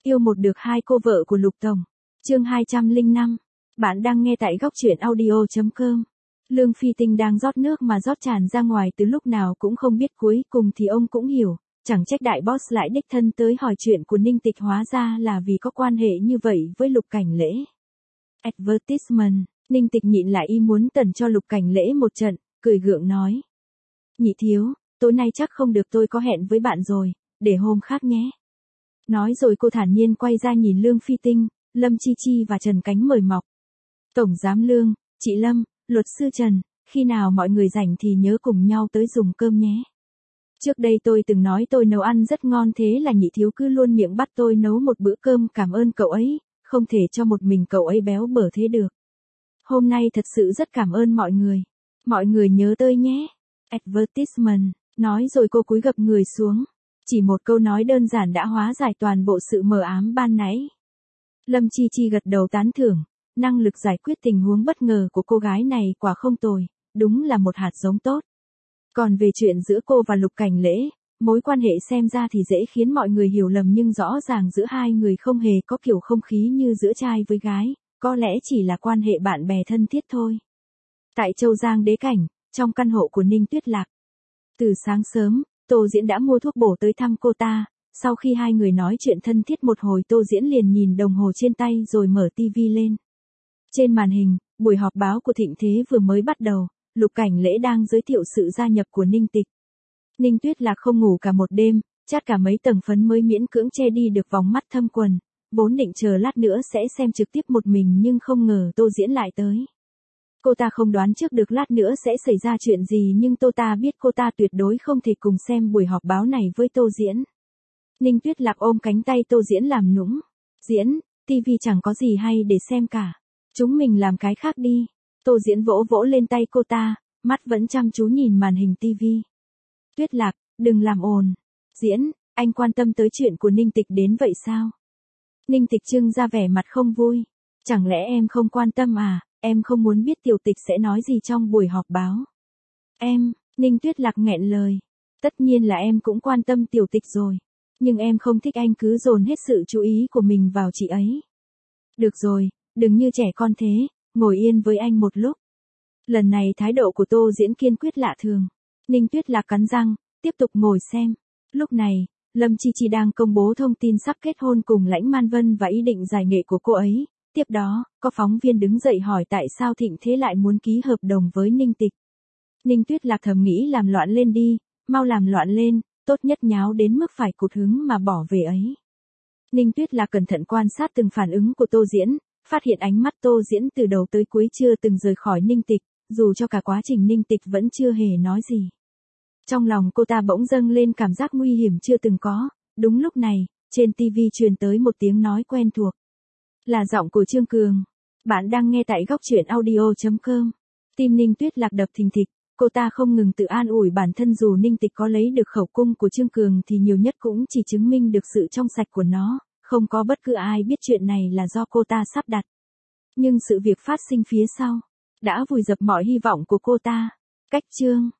Yêu một được hai cô vợ của Lục Tổng. Chương 205. Bạn đang nghe tại góc truyện audio.com. Lương Phi Tinh đang rót nước mà rót tràn ra ngoài từ lúc nào cũng không biết, cuối cùng thì ông cũng hiểu, chẳng trách đại boss lại đích thân tới hỏi chuyện của Ninh Tịch, hóa ra là vì có quan hệ như vậy với Lục Cảnh Lễ. Advertisement, Ninh Tịch nhịn lại ý muốn tẩn cho Lục Cảnh Lễ một trận, cười gượng nói. Nhị thiếu, tối nay chắc không được, tôi có hẹn với bạn rồi, để hôm khác nhé. Nói rồi cô thản nhiên quay ra nhìn Lương Phi Tinh, Lâm Chi Chi và Trần Cánh mời mọc. Tổng giám Lương, chị Lâm, luật sư Trần, khi nào mọi người rảnh thì nhớ cùng nhau tới dùng cơm nhé. Trước đây tôi từng nói tôi nấu ăn rất ngon, thế là nhị thiếu cứ luôn miệng bắt tôi nấu một bữa cơm, cảm ơn cậu ấy, không thể cho một mình cậu ấy béo bở thế được. Hôm nay thật sự rất cảm ơn mọi người nhớ tới nhé. Advertisement, nói rồi cô cúi gập người xuống. Chỉ một câu nói đơn giản đã hóa giải toàn bộ sự mờ ám ban nãy. Lâm Chi Chi gật đầu tán thưởng, năng lực giải quyết tình huống bất ngờ của cô gái này quả không tồi, đúng là một hạt giống tốt. Còn về chuyện giữa cô và Lục Cảnh Lễ, mối quan hệ xem ra thì dễ khiến mọi người hiểu lầm, nhưng rõ ràng giữa hai người không hề có kiểu không khí như giữa trai với gái, có lẽ chỉ là quan hệ bạn bè thân thiết thôi. Tại Châu Giang Đế Cảnh, trong căn hộ của Ninh Tuyết Lạc. Từ sáng sớm, Tô Diễn đã mua thuốc bổ tới thăm cô ta, sau khi hai người nói chuyện thân thiết một hồi, Tô Diễn liền nhìn đồng hồ trên tay rồi mở tivi lên. Trên màn hình, buổi họp báo của Thịnh Thế vừa mới bắt đầu, Lục Cảnh Lễ đang giới thiệu sự gia nhập của Ninh Tịch. Ninh Tuyết Lạc không ngủ cả một đêm, chát cả mấy tầng phấn mới miễn cưỡng che đi được vòng mắt thâm quầng, vốn định chờ lát nữa sẽ xem trực tiếp một mình nhưng không ngờ Tô Diễn lại tới. Cô ta không đoán trước được lát nữa sẽ xảy ra chuyện gì, nhưng cô ta biết cô ta tuyệt đối không thể cùng xem buổi họp báo này với Tô Diễn. Ninh Tuyết Lạc ôm cánh tay Tô Diễn làm nũng. Diễn, tivi chẳng có gì hay để xem cả. Chúng mình làm cái khác đi. Tô Diễn vỗ vỗ lên tay cô ta, mắt vẫn chăm chú nhìn màn hình tivi. Tuyết Lạc, đừng làm ồn. Diễn, anh quan tâm tới chuyện của Ninh Tịch đến vậy sao? Ninh Tịch trưng ra vẻ mặt không vui. Chẳng lẽ em không quan tâm à? Em không muốn biết Tiểu Tịch sẽ nói gì trong buổi họp báo. Ninh Tuyết Lạc nghẹn lời. Tất nhiên là em cũng quan tâm Tiểu Tịch rồi. Nhưng em không thích anh cứ dồn hết sự chú ý của mình vào chị ấy. Được rồi, đừng như trẻ con thế, ngồi yên với anh một lúc. Lần này thái độ của Tô Diễn kiên quyết lạ thường. Ninh Tuyết Lạc cắn răng, tiếp tục ngồi xem. Lúc này, Lâm Chi Chi đang công bố thông tin sắp kết hôn cùng Lãnh Man Vân và ý định giải nghệ của cô ấy. Tiếp đó, có phóng viên đứng dậy hỏi tại sao Thịnh Thế lại muốn ký hợp đồng với Ninh Tịch. Ninh Tuyết Lạc thầm nghĩ làm loạn lên đi, mau làm loạn lên, tốt nhất nháo đến mức phải cụt hứng mà bỏ về ấy. Ninh Tuyết Lạc cẩn thận quan sát từng phản ứng của Tô Diễn, phát hiện ánh mắt Tô Diễn từ đầu tới cuối chưa từng rời khỏi Ninh Tịch, dù cho cả quá trình Ninh Tịch vẫn chưa hề nói gì. Trong lòng cô ta bỗng dâng lên cảm giác nguy hiểm chưa từng có. Đúng lúc này, trên TV truyền tới một tiếng nói quen thuộc. Là giọng của Trương Cường. Bạn đang nghe tại góc truyện audio.com. Tim Ninh Tuyết Lạc đập thình thịch, cô ta không ngừng tự an ủi bản thân dù Ninh Tịch có lấy được khẩu cung của Trương Cường thì nhiều nhất cũng chỉ chứng minh được sự trong sạch của nó, không có bất cứ ai biết chuyện này là do cô ta sắp đặt. Nhưng sự việc phát sinh phía sau đã vùi dập mọi hy vọng của cô ta. Cách chương